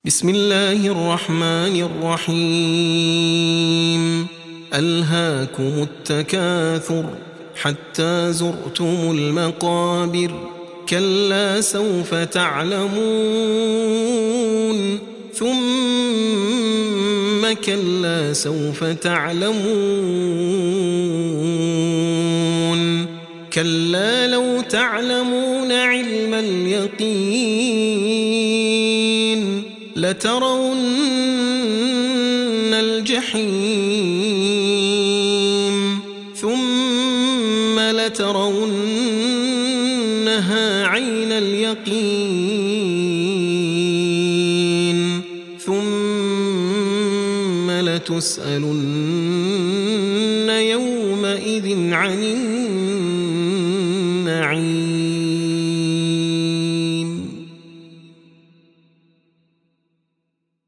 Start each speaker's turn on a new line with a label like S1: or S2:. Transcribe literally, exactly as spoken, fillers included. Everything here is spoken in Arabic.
S1: بسم الله الرحمن الرحيم ألهاكم التكاثر حتى زرتم المقابر كلا سوف تعلمون ثم كلا سوف تعلمون كلا لو تعلمون علم اليقين لترون الجحيم ثم لترونها عين اليقين ثم لتسألن يومئذ عن النعيم.